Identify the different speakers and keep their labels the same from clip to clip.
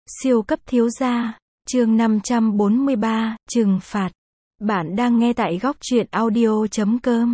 Speaker 1: Siêu cấp thiếu gia, chương 543, trừng phạt. Bạn đang nghe tại góc truyện audio.com.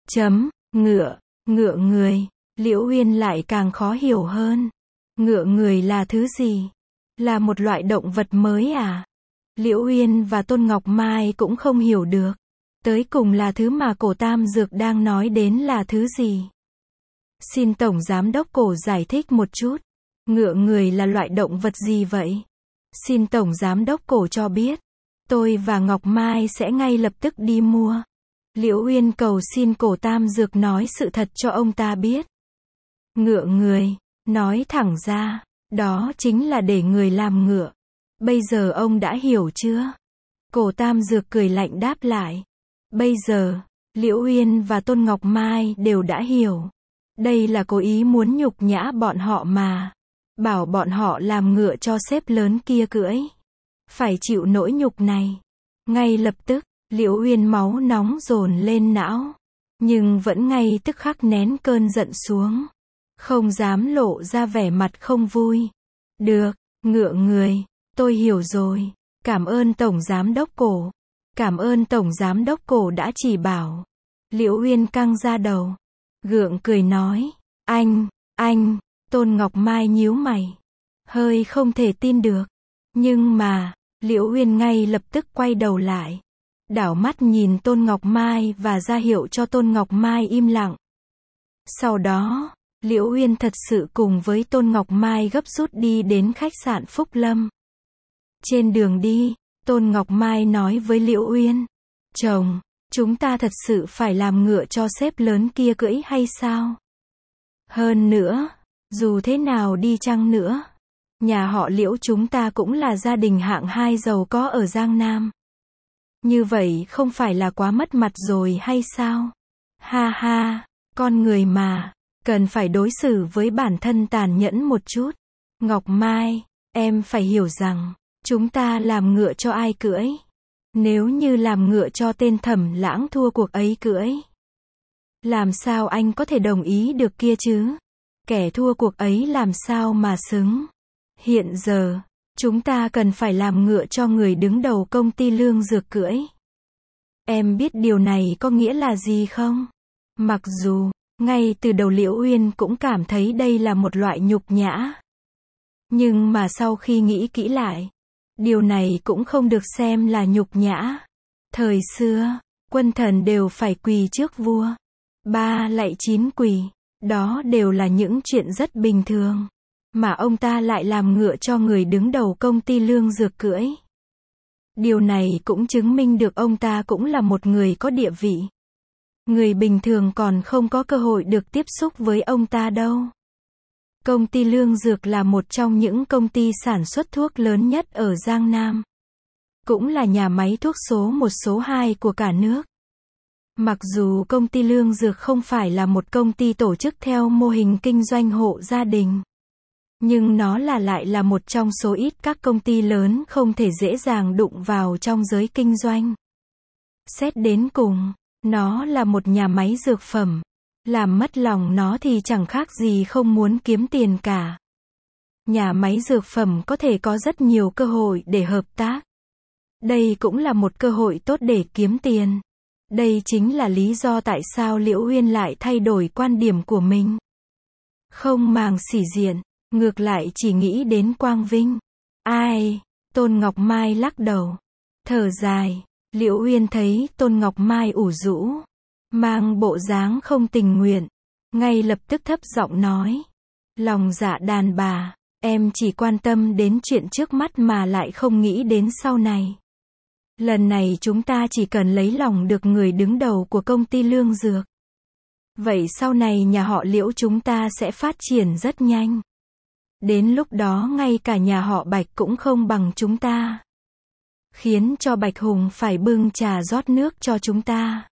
Speaker 1: Ngựa người. Liễu Uyên lại càng khó hiểu hơn. Ngựa người là thứ gì? Là một loại động vật mới à? Liễu Uyên và Tôn Ngọc Mai cũng không hiểu được. Tới cùng là thứ mà Cổ Tam Dược đang nói đến là thứ gì? Xin Tổng Giám đốc Cổ giải thích một chút. Ngựa người là loại động vật gì vậy? Xin Tổng Giám đốc Cổ cho biết. Tôi và Ngọc Mai sẽ ngay lập tức đi mua. Liễu Uyên cầu xin Cổ Tam Dược nói sự thật cho ông ta biết. Ngựa người, nói thẳng ra, đó chính là để người làm ngựa. Bây giờ ông đã hiểu chưa? Cổ Tam Dược cười lạnh đáp lại. Bây giờ, Liễu Uyên và Tôn Ngọc Mai đều đã hiểu. Đây là cố ý muốn nhục nhã bọn họ mà. Bảo bọn họ làm ngựa cho sếp lớn kia cưỡi. Phải chịu nỗi nhục này. Ngay lập tức, Liễu Uyên máu nóng dồn lên não. Nhưng vẫn ngay tức khắc nén cơn giận xuống. Không dám lộ ra vẻ mặt không vui. Được, ngựa người, tôi hiểu rồi. Cảm ơn Tổng Giám đốc Cổ. Cảm ơn Tổng Giám đốc Cổ đã chỉ bảo. Liễu Uyên căng ra đầu. Gượng cười nói. Anh, Tôn Ngọc Mai nhíu mày. Hơi không thể tin được. Nhưng mà, Liễu Uyên ngay lập tức quay đầu lại. Đảo mắt nhìn Tôn Ngọc Mai và ra hiệu cho Tôn Ngọc Mai im lặng. Sau đó, Liễu Uyên thật sự cùng với Tôn Ngọc Mai gấp rút đi đến khách sạn Phúc Lâm. Trên đường đi, Tôn Ngọc Mai nói với Liễu Uyên. Chồng, chúng ta thật sự phải làm ngựa cho sếp lớn kia cưỡi hay sao? Hơn nữa, dù thế nào đi chăng nữa, nhà họ Liễu chúng ta cũng là gia đình hạng 2 giàu có ở Giang Nam. Như vậy không phải là quá mất mặt rồi hay sao? Ha ha, con người mà, cần phải đối xử với bản thân tàn nhẫn một chút. Ngọc Mai, em phải hiểu rằng, chúng ta làm ngựa cho ai cưỡi? Nếu như làm ngựa cho tên Thẩm Lãng thua cuộc ấy cưỡi, làm sao anh có thể đồng ý được kia chứ? Kẻ thua cuộc ấy làm sao mà xứng? Hiện giờ, chúng ta cần phải làm ngựa cho người đứng đầu công ty lương dược cưỡi. Em biết điều này có nghĩa là gì không? Mặc dù, ngay từ đầu Liễu Uyên cũng cảm thấy đây là một loại nhục nhã. Nhưng mà sau khi nghĩ kỹ lại, điều này cũng không được xem là nhục nhã. Thời xưa, quân thần đều phải quỳ trước vua. 3 lạy 9 quỳ, đó đều là những chuyện rất bình thường. Mà ông ta lại làm ngựa cho người đứng đầu công ty lương dược cưỡi. Điều này cũng chứng minh được ông ta cũng là một người có địa vị. Người bình thường còn không có cơ hội được tiếp xúc với ông ta đâu. Công ty lương dược là một trong những công ty sản xuất thuốc lớn nhất ở Giang Nam. Cũng là nhà máy thuốc số 1 số 2 của cả nước. Mặc dù công ty lương dược không phải là một công ty tổ chức theo mô hình kinh doanh hộ gia đình, nhưng nó lại là một trong số ít các công ty lớn không thể dễ dàng đụng vào trong giới kinh doanh. Xét đến cùng, nó là một nhà máy dược phẩm. Làm mất lòng nó thì chẳng khác gì không muốn kiếm tiền cả. Nhà máy dược phẩm có thể có rất nhiều cơ hội để hợp tác. Đây cũng là một cơ hội tốt để kiếm tiền. Đây chính là lý do tại sao Liễu Uyên lại thay đổi quan điểm của mình. Không màng sĩ diện, ngược lại chỉ nghĩ đến quang vinh. Ai? Tôn Ngọc Mai lắc đầu. Thở dài, Liễu Uyên thấy Tôn Ngọc Mai ủ rũ, mang bộ dáng không tình nguyện. Ngay lập tức thấp giọng nói. Lòng dạ đàn bà, em chỉ quan tâm đến chuyện trước mắt mà lại không nghĩ đến sau này. Lần này chúng ta chỉ cần lấy lòng được người đứng đầu của công ty lương dược. Vậy sau này nhà họ Liễu chúng ta sẽ phát triển rất nhanh. Đến lúc đó ngay cả nhà họ Bạch cũng không bằng chúng ta. Khiến cho Bạch Hùng phải bưng trà rót nước cho chúng ta.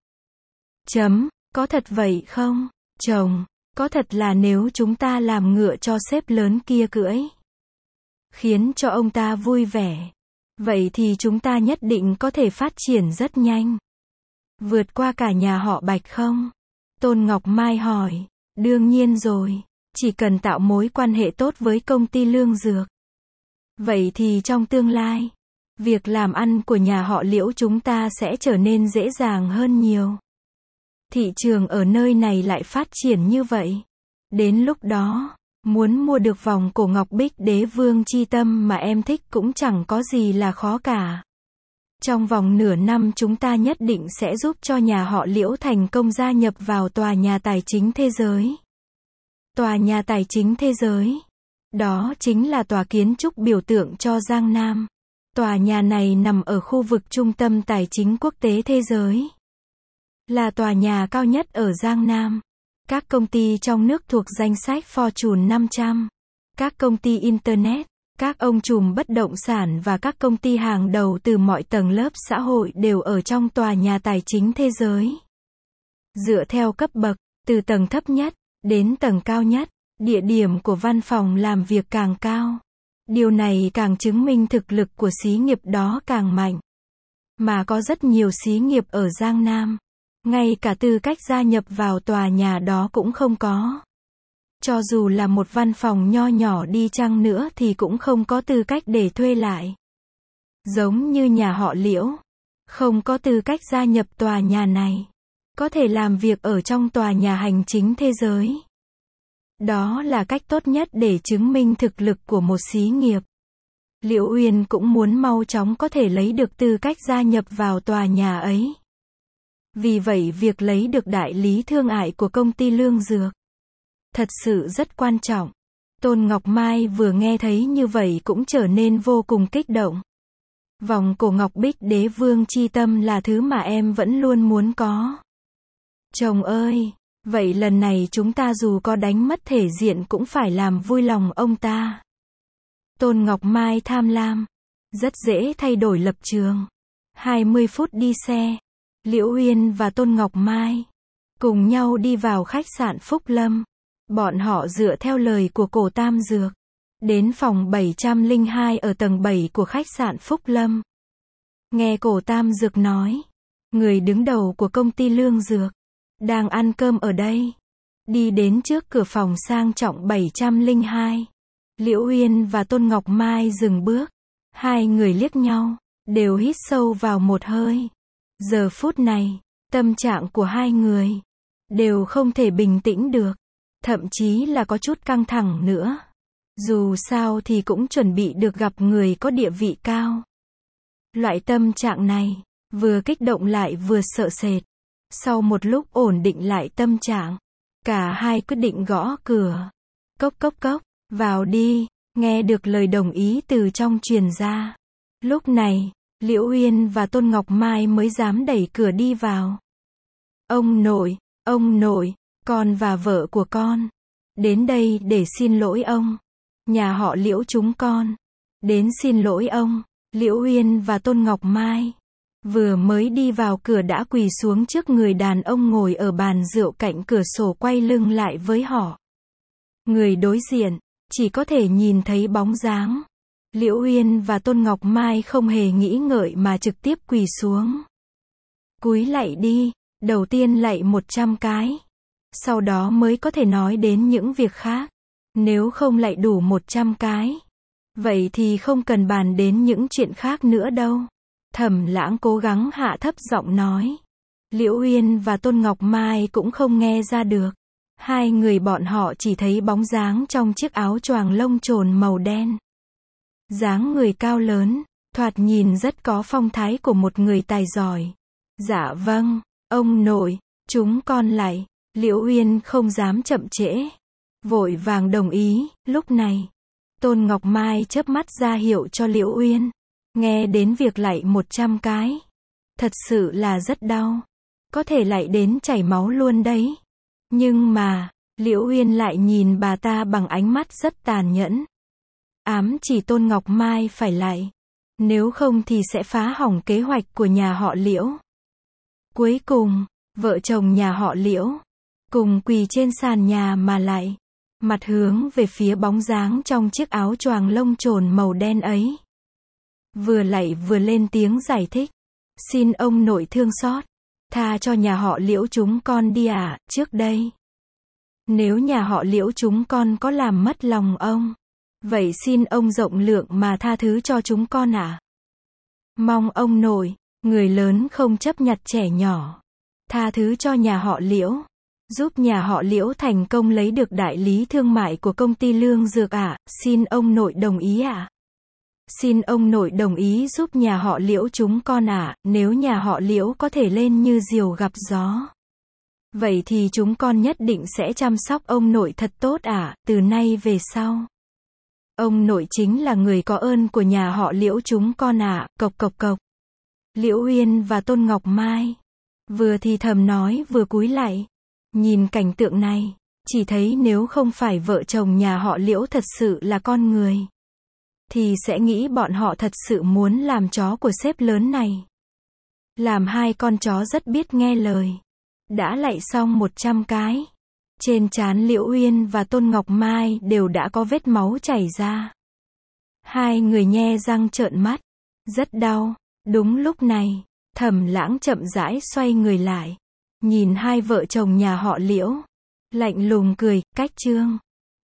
Speaker 1: Có thật vậy không? Chồng, có thật là nếu chúng ta làm ngựa cho sếp lớn kia cưỡi, khiến cho ông ta vui vẻ, vậy thì chúng ta nhất định có thể phát triển rất nhanh. Vượt qua cả nhà họ Bạch không? Tôn Ngọc Mai hỏi. Đương nhiên rồi, chỉ cần tạo mối quan hệ tốt với công ty lương dược. Vậy thì trong tương lai, việc làm ăn của nhà họ Liễu chúng ta sẽ trở nên dễ dàng hơn nhiều. Thị trường ở nơi này lại phát triển như vậy. Đến lúc đó, muốn mua được vòng cổ ngọc Bích Đế Vương chi tâm mà em thích cũng chẳng có gì là khó cả. Trong vòng nửa năm chúng ta nhất định sẽ giúp cho nhà họ Liễu thành công gia nhập vào tòa nhà tài chính thế giới. Tòa nhà tài chính thế giới. Đó chính là tòa kiến trúc biểu tượng cho Giang Nam. Tòa nhà này nằm ở khu vực trung tâm tài chính quốc tế thế giới. Là tòa nhà cao nhất ở Giang Nam. Các công ty trong nước thuộc danh sách Fortune 500. Các công ty Internet, các ông trùm bất động sản và các công ty hàng đầu từ mọi tầng lớp xã hội đều ở trong tòa nhà tài chính thế giới. Dựa theo cấp bậc, từ tầng thấp nhất đến tầng cao nhất, địa điểm của văn phòng làm việc càng cao. Điều này càng chứng minh thực lực của xí nghiệp đó càng mạnh. Mà có rất nhiều xí nghiệp ở Giang Nam, ngay cả tư cách gia nhập vào tòa nhà đó cũng không có. Cho dù là một văn phòng nho nhỏ đi chăng nữa thì cũng không có tư cách để thuê lại. Giống như nhà họ Liễu, không có tư cách gia nhập tòa nhà này, có thể làm việc ở trong tòa nhà hành chính thế giới. Đó là cách tốt nhất để chứng minh thực lực của một xí nghiệp. Liễu Uyên cũng muốn mau chóng có thể lấy được tư cách gia nhập vào tòa nhà ấy. Vì vậy việc lấy được đại lý thương mại của công ty Lương Dược thật sự rất quan trọng. Tôn Ngọc Mai vừa nghe thấy như vậy cũng trở nên vô cùng kích động. Vòng cổ ngọc Bích Đế Vương chi tâm là thứ mà em vẫn luôn muốn có. Chồng ơi, vậy lần này chúng ta dù có đánh mất thể diện cũng phải làm vui lòng ông ta. Tôn Ngọc Mai tham lam, rất dễ thay đổi lập trường. 20 phút đi xe, Liễu Uyên và Tôn Ngọc Mai cùng nhau đi vào khách sạn Phúc Lâm. Bọn họ dựa theo lời của Cổ Tam Dược, đến phòng 702 ở tầng 7 của khách sạn Phúc Lâm. Nghe Cổ Tam Dược nói, người đứng đầu của công ty Lương Dược đang ăn cơm ở đây. Đi đến trước cửa phòng sang trọng 702. Liễu Uyên và Tôn Ngọc Mai dừng bước. Hai người liếc nhau, đều hít sâu vào một hơi. Giờ phút này, tâm trạng của hai người đều không thể bình tĩnh được, thậm chí là có chút căng thẳng nữa. Dù sao thì cũng chuẩn bị được gặp người có địa vị cao. Loại tâm trạng này, vừa kích động lại vừa sợ sệt. Sau một lúc ổn định lại tâm trạng, cả hai quyết định gõ cửa. Cốc cốc cốc, vào đi, nghe được lời đồng ý từ trong truyền ra. Lúc này, Liễu Uyên và Tôn Ngọc Mai mới dám đẩy cửa đi vào. Ông nội, con và vợ của con đến đây để xin lỗi ông. Nhà họ Liễu chúng con đến xin lỗi ông. Liễu Uyên và Tôn Ngọc Mai vừa mới đi vào cửa đã quỳ xuống trước người đàn ông ngồi ở bàn rượu cạnh cửa sổ quay lưng lại với họ. Người đối diện chỉ có thể nhìn thấy bóng dáng. Liễu Uyên và Tôn Ngọc Mai không hề nghĩ ngợi mà trực tiếp quỳ xuống. Cúi lạy đi, đầu tiên lạy 100 cái. Sau đó mới có thể nói đến những việc khác. Nếu không lạy đủ 100 cái, vậy thì không cần bàn đến những chuyện khác nữa đâu. Thẩm Lãng cố gắng hạ thấp giọng nói. Liễu Uyên và Tôn Ngọc Mai cũng không nghe ra được. Hai người bọn họ chỉ thấy bóng dáng trong chiếc áo choàng lông trồn màu đen. Dáng người cao lớn, thoạt nhìn rất có phong thái của một người tài giỏi. Dạ vâng, ông nội, chúng con lạy. Liễu Uyên không dám chậm trễ, vội vàng đồng ý. Lúc này, Tôn Ngọc Mai chớp mắt ra hiệu cho Liễu Uyên. Nghe đến việc lạy 100 cái, thật sự là rất đau, có thể lạy đến chảy máu luôn đấy. Nhưng mà, Liễu Uyên lại nhìn bà ta bằng ánh mắt rất tàn nhẫn. Ám chỉ Tôn Ngọc Mai phải lạy, nếu không thì sẽ phá hỏng kế hoạch của nhà họ Liễu. Cuối cùng, vợ chồng nhà họ Liễu cùng quỳ trên sàn nhà mà lạy, mặt hướng về phía bóng dáng trong chiếc áo choàng lông trồn màu đen ấy. Vừa lạy vừa lên tiếng giải thích. Xin ông nội thương xót, tha cho nhà họ Liễu chúng con đi ạ. Trước đây, nếu nhà họ Liễu chúng con có làm mất lòng ông, Vậy xin ông rộng lượng mà tha thứ cho chúng con ạ. Mong ông nội, người lớn không chấp nhặt trẻ nhỏ, tha thứ cho nhà họ Liễu, giúp nhà họ Liễu thành công lấy được đại lý thương mại của công ty Lương Dược ạ. Xin ông nội đồng ý ạ. Xin ông nội đồng ý giúp nhà họ Liễu chúng con ạ. Nếu nhà họ Liễu có thể lên như diều gặp gió, vậy thì chúng con nhất định sẽ chăm sóc ông nội thật tốt ạ, từ nay về sau. Ông nội chính là người có ơn của nhà họ Liễu chúng con ạ. Cộc cộc cộc. Liễu Uyên và Tôn Ngọc Mai vừa thì thầm nói vừa cúi lạy. Nhìn cảnh tượng này, chỉ thấy nếu không phải vợ chồng nhà họ Liễu thật sự là con người, thì sẽ nghĩ bọn họ thật sự muốn làm chó của sếp lớn này. Làm hai con chó rất biết nghe lời. Đã lạy xong 100 cái. Trên trán Liễu Uyên và Tôn Ngọc Mai đều đã có vết máu chảy ra. Hai người nhe răng trợn mắt. Rất đau. Đúng lúc này, Thẩm Lãng chậm rãi xoay người lại. Nhìn hai vợ chồng nhà họ Liễu. Lạnh lùng cười, cách chương.